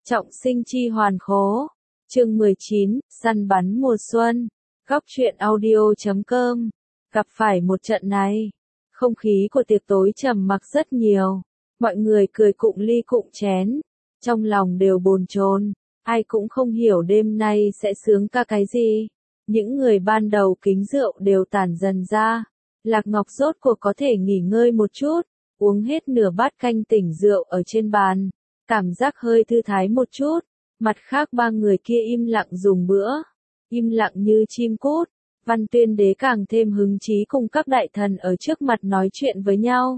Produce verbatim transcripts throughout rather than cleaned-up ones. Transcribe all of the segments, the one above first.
Trọng sinh chi hoàn khố. Chương mười chín, săn bắn mùa xuân. Góc truyện audio chấm com. Gặp phải một trận này, không khí của tiệc tối trầm mặc rất nhiều. Mọi người cười cụng ly cụng chén, trong lòng đều bồn chồn, ai cũng không hiểu đêm nay sẽ sướng ca cái gì. Những người ban đầu kính rượu đều tản dần ra. Lạc Ngọc rốt cuộc có thể nghỉ ngơi một chút, uống hết nửa bát canh tỉnh rượu ở trên bàn, cảm giác hơi thư thái một chút. Mặt khác ba người kia im lặng dùng bữa, im lặng như chim cút. Văn Tuyên Đế càng thêm hứng chí cùng các đại thần ở trước mặt nói chuyện với nhau.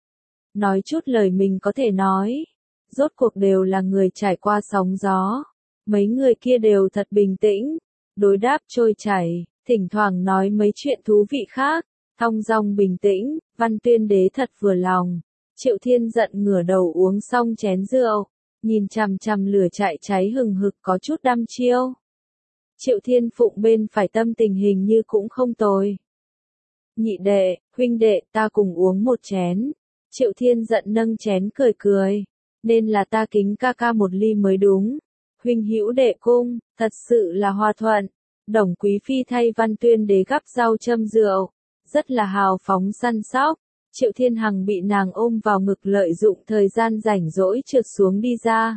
Nói chút lời mình có thể nói, rốt cuộc đều là người trải qua sóng gió. Mấy người kia đều thật bình tĩnh, đối đáp trôi chảy, thỉnh thoảng nói mấy chuyện thú vị khác, thong dong bình tĩnh. Văn Tuyên Đế thật vừa lòng. Triệu Thiên giận ngửa đầu uống xong chén rượu, nhìn chằm chằm lửa chạy cháy hừng hực có chút đăm chiêu. Triệu Thiên Phụng bên phải tâm tình hình như cũng không tồi. Nhị đệ, huynh đệ, ta cùng uống một chén. Triệu Thiên giận nâng chén cười cười, nên là ta kính ca ca một ly mới đúng. Huynh hữu đệ cung, thật sự là hòa thuận. Đồng Quý Phi thay Văn Tuyên Đế gắp rau châm rượu, rất là hào phóng săn sóc. Triệu Thiên Hằng bị nàng ôm vào ngực lợi dụng thời gian rảnh rỗi trượt xuống đi ra.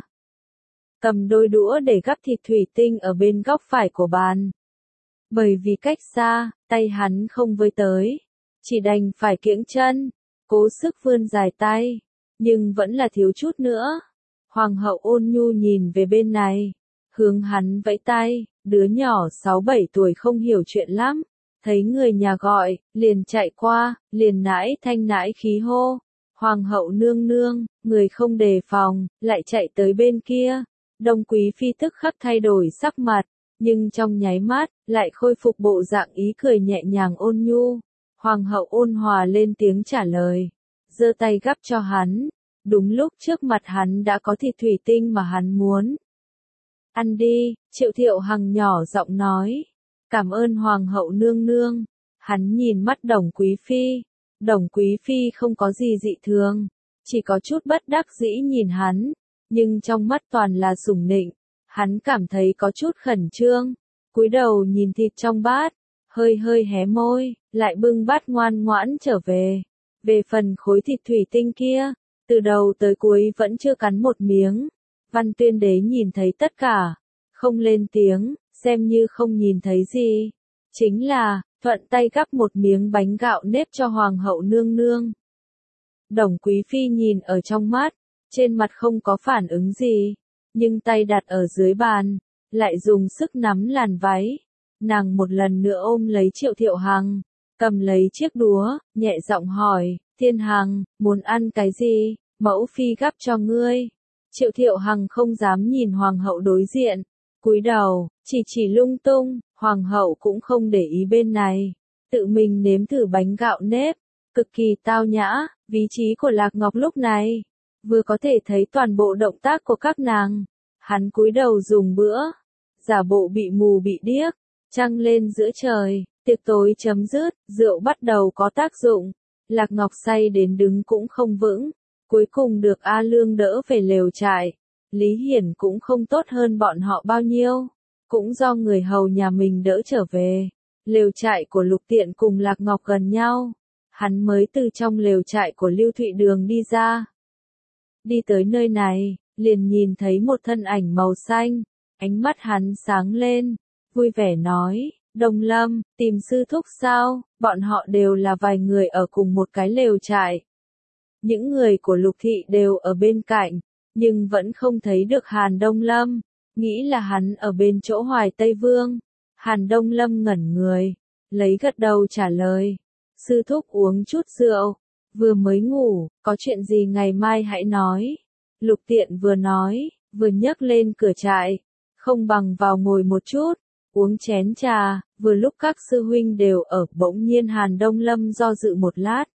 Cầm đôi đũa để gắp thịt thủy tinh ở bên góc phải của bàn. Bởi vì cách xa, tay hắn không với tới, chỉ đành phải kiễng chân, cố sức vươn dài tay, nhưng vẫn là thiếu chút nữa. Hoàng hậu Ôn Nhu nhìn về bên này, hướng hắn vẫy tay, đứa nhỏ sáu bảy tuổi không hiểu chuyện lắm. Thấy người nhà gọi, liền chạy qua, liền nãi thanh nãi khí hô. Hoàng hậu nương nương, người không đề phòng, lại chạy tới bên kia. Đông Quý Phi tức khắc thay đổi sắc mặt, nhưng trong nháy mắt, lại khôi phục bộ dạng ý cười nhẹ nhàng ôn nhu. Hoàng hậu ôn hòa lên tiếng trả lời, giơ tay gắp cho hắn. Đúng lúc trước mặt hắn đã có thịt thủy tinh mà hắn muốn. Ăn đi, Triệu Thiệu Hằng nhỏ giọng nói. Cảm ơn Hoàng hậu nương nương. Hắn nhìn mắt Đồng Quý Phi. Đồng Quý Phi không có gì dị thường, chỉ có chút bất đắc dĩ nhìn hắn, nhưng trong mắt toàn là sủng nịnh. Hắn cảm thấy có chút khẩn trương, cúi đầu nhìn thịt trong bát, hơi hơi hé môi, lại bưng bát ngoan ngoãn trở về. Về phần khối thịt thủy tinh kia, từ đầu tới cuối vẫn chưa cắn một miếng. Văn Tuyên Đế nhìn thấy tất cả, không lên tiếng, xem như không nhìn thấy gì. Chính là, thuận tay gắp một miếng bánh gạo nếp cho Hoàng hậu nương nương. Đồng Quý Phi nhìn ở trong mắt, trên mặt không có phản ứng gì, nhưng tay đặt ở dưới bàn, lại dùng sức nắm làn váy. Nàng một lần nữa ôm lấy Triệu Thiệu Hằng, cầm lấy chiếc đũa, nhẹ giọng hỏi, Thiên Hằng, muốn ăn cái gì, mẫu phi gắp cho ngươi. Triệu Thiệu Hằng không dám nhìn Hoàng hậu đối diện, cúi đầu, chỉ chỉ lung tung. Hoàng hậu cũng không để ý bên này, tự mình nếm thử bánh gạo nếp, cực kỳ tao nhã. Vị trí của Lạc Ngọc lúc này, vừa có thể thấy toàn bộ động tác của các nàng. Hắn cúi đầu dùng bữa, giả bộ bị mù bị điếc. Trăng lên giữa trời, tiệc tối chấm dứt, rượu bắt đầu có tác dụng. Lạc Ngọc say đến đứng cũng không vững, cuối cùng được A Lương đỡ về lều trại. Lý Hiển cũng không tốt hơn bọn họ bao nhiêu, cũng do người hầu nhà mình đỡ trở về. Lều trại của Lục Tiện cùng Lạc Ngọc gần nhau, hắn mới từ trong lều trại của Lưu Thụy Đường đi ra. Đi tới nơi này, liền nhìn thấy một thân ảnh màu xanh, ánh mắt hắn sáng lên, vui vẻ nói, Đông Lâm, tìm sư thúc sao? Bọn họ đều là vài người ở cùng một cái lều trại. Những người của Lục Thị đều ở bên cạnh, nhưng vẫn không thấy được Hàn Đông Lâm, nghĩ là hắn ở bên chỗ Hoài Tây Vương. Hàn Đông Lâm ngẩn người, lấy gật đầu trả lời, sư thúc uống chút rượu, vừa mới ngủ, có chuyện gì ngày mai hãy nói. Lục Tiện vừa nói, vừa nhấc lên cửa trại, không bằng vào ngồi một chút, uống chén trà. Vừa lúc các sư huynh đều ở, bỗng nhiên Hàn Đông Lâm do dự một lát.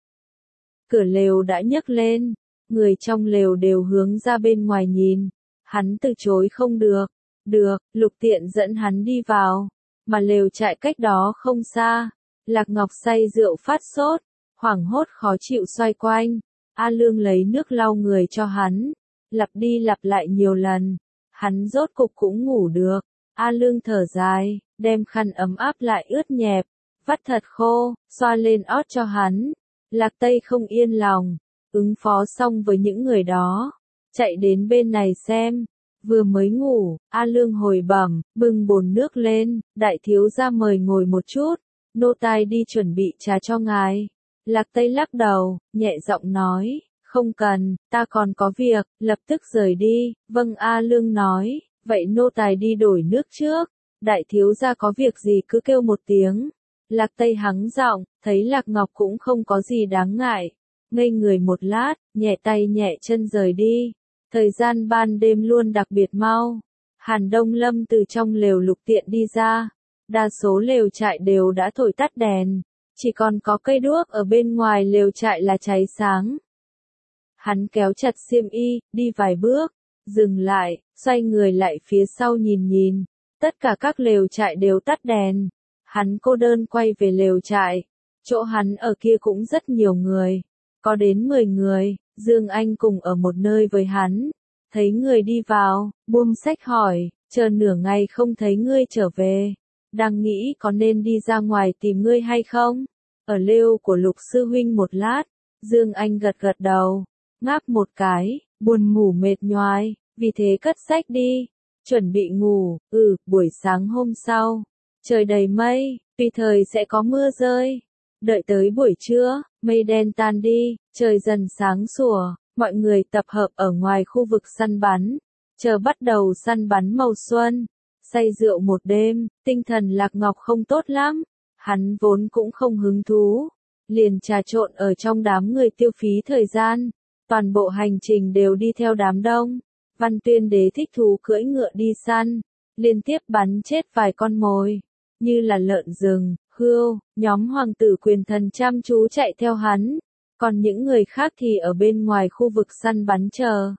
Cửa lều đã nhấc lên, người trong lều đều hướng ra bên ngoài nhìn, hắn từ chối không được. Được, Lục Tiện dẫn hắn đi vào, mà lều trại cách đó không xa. Lạc Ngọc say rượu phát sốt, hoảng hốt khó chịu xoay quanh. A Lương lấy nước lau người cho hắn, lặp đi lặp lại nhiều lần. Hắn rốt cục cũng ngủ được. A Lương thở dài, đem khăn ấm áp lại ướt nhẹp, vắt thật khô, xoa lên ót cho hắn. Lạc Tây không yên lòng, ứng phó xong với những người đó, chạy đến bên này xem. Vừa mới ngủ, A Lương hồi bẩm, bưng bồn nước lên, đại thiếu gia mời ngồi một chút, nô tài đi chuẩn bị trà cho ngài. Lạc Tây lắc đầu, nhẹ giọng nói, không cần, ta còn có việc, lập tức rời đi. Vâng, A Lương nói, vậy nô tài đi đổi nước trước, đại thiếu gia có việc gì cứ kêu một tiếng. Lạc Tây hắng giọng, thấy Lạc Ngọc cũng không có gì đáng ngại, ngây người một lát, nhẹ tay nhẹ chân rời đi. Thời gian ban đêm luôn đặc biệt mau. Hàn Đông Lâm từ trong lều lục tiện đi ra, đa số lều trại đều đã thổi tắt đèn, chỉ còn có cây đuốc ở bên ngoài lều trại là cháy sáng. Hắn kéo chặt xiêm y, đi vài bước, dừng lại, xoay người lại phía sau nhìn nhìn, tất cả các lều trại đều tắt đèn. Hắn cô đơn quay về lều trại, chỗ hắn ở kia cũng rất nhiều người, có đến mười người. Dương Anh cùng ở một nơi với hắn, thấy người đi vào, buông sách hỏi, chờ nửa ngày không thấy ngươi trở về, đang nghĩ có nên đi ra ngoài tìm ngươi hay không? Ở lều của Lục sư huynh một lát, Dương Anh gật gật đầu, ngáp một cái, buồn ngủ mệt nhoài, vì thế cất sách đi, chuẩn bị ngủ. Ừ, buổi sáng hôm sau, trời đầy mây, tùy thời sẽ có mưa rơi. Đợi tới buổi trưa, mây đen tan đi, trời dần sáng sủa, mọi người tập hợp ở ngoài khu vực săn bắn, chờ bắt đầu săn bắn màu xuân. Say rượu một đêm, tinh thần Lạc Ngọc không tốt lắm, hắn vốn cũng không hứng thú, liền trà trộn ở trong đám người tiêu phí thời gian, toàn bộ hành trình đều đi theo đám đông. Văn Tuyên Đế thích thú cưỡi ngựa đi săn, liên tiếp bắn chết vài con mồi, như là lợn rừng, hươu. Nhóm hoàng tử quyền thần chăm chú chạy theo hắn, còn những người khác thì ở bên ngoài khu vực săn bắn chờ.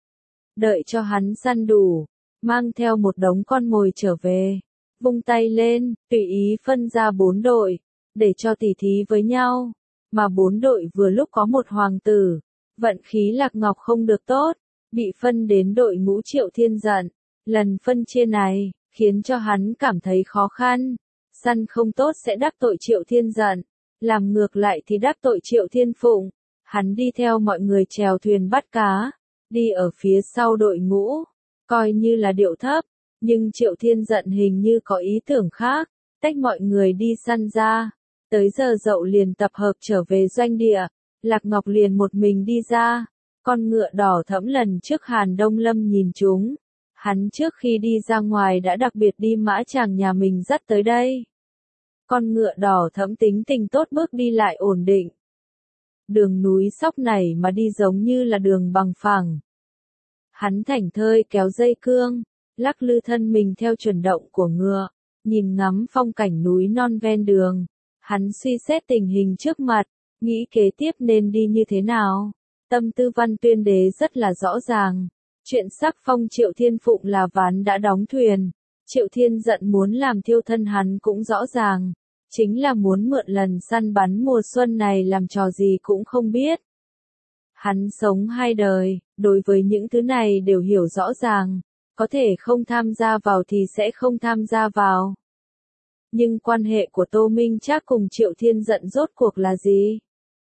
Đợi cho hắn săn đủ, mang theo một đống con mồi trở về, vung tay lên, tùy ý phân ra bốn đội, để cho tỉ thí với nhau, mà bốn đội vừa lúc có một hoàng tử. Vận khí Lạc Ngọc không được tốt, bị phân đến đội ngũ Triệu Thiên giận. Lần phân chia này, khiến cho hắn cảm thấy khó khăn. Săn không tốt sẽ đắc tội Triệu Thiên giận, làm ngược lại thì đắc tội Triệu Thiên Phụng. Hắn đi theo mọi người chèo thuyền bắt cá, đi ở phía sau đội ngũ, coi như là điệu thấp, nhưng Triệu Thiên giận hình như có ý tưởng khác, tách mọi người đi săn ra. Tới giờ dậu liền tập hợp trở về doanh địa, Lạc Ngọc liền một mình đi ra, con ngựa đỏ thẫm lần trước Hàn Đông Lâm nhìn chúng. Hắn trước khi đi ra ngoài đã đặc biệt đi mã chàng nhà mình dắt tới đây. Con ngựa đỏ thẫm tính tình tốt, bước đi lại ổn định. Đường núi sóc này mà đi giống như là đường bằng phẳng. Hắn thảnh thơi kéo dây cương, lắc lư thân mình theo chuyển động của ngựa, nhìn ngắm phong cảnh núi non ven đường. Hắn suy xét tình hình trước mặt, nghĩ kế tiếp nên đi như thế nào. Tâm tư Văn Tuyên Đế rất là rõ ràng. Chuyện sắc phong Triệu Thiên Phụng là ván đã đóng thuyền. Triệu Thiên giận muốn làm thiêu thân hắn cũng rõ ràng. Chính là muốn mượn lần săn bắn mùa xuân này làm trò gì cũng không biết. Hắn sống hai đời, đối với những thứ này đều hiểu rõ ràng. Có thể không tham gia vào thì sẽ không tham gia vào. Nhưng quan hệ của Tô Minh Trác cùng Triệu Thiên giận rốt cuộc là gì?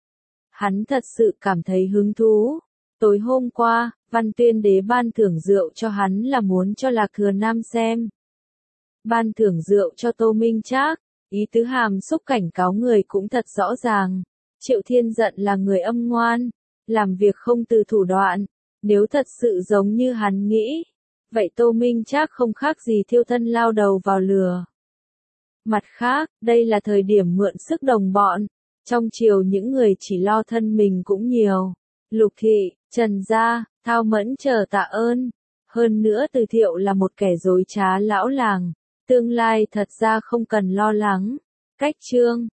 Hắn thật sự cảm thấy hứng thú. Tối hôm qua, Văn Tuyên Đế ban thưởng rượu cho hắn là muốn cho Lạc Thừa Nam xem. Ban thưởng rượu cho Tô Minh Trác, ý tứ hàm xúc cảnh cáo người cũng thật rõ ràng. Triệu Thiên giận là người âm ngoan, làm việc không từ thủ đoạn. Nếu thật sự giống như hắn nghĩ, vậy Tô Minh Trác không khác gì thiêu thân lao đầu vào lửa. Mặt khác, đây là thời điểm mượn sức đồng bọn. Trong triều những người chỉ lo thân mình cũng nhiều. Lục Thị, Trần Gia, Thao Mẫn chờ tạ ơn. Hơn nữa Từ Thiệu là một kẻ dối trá lão làng. Tương lai thật ra không cần lo lắng. Cách chương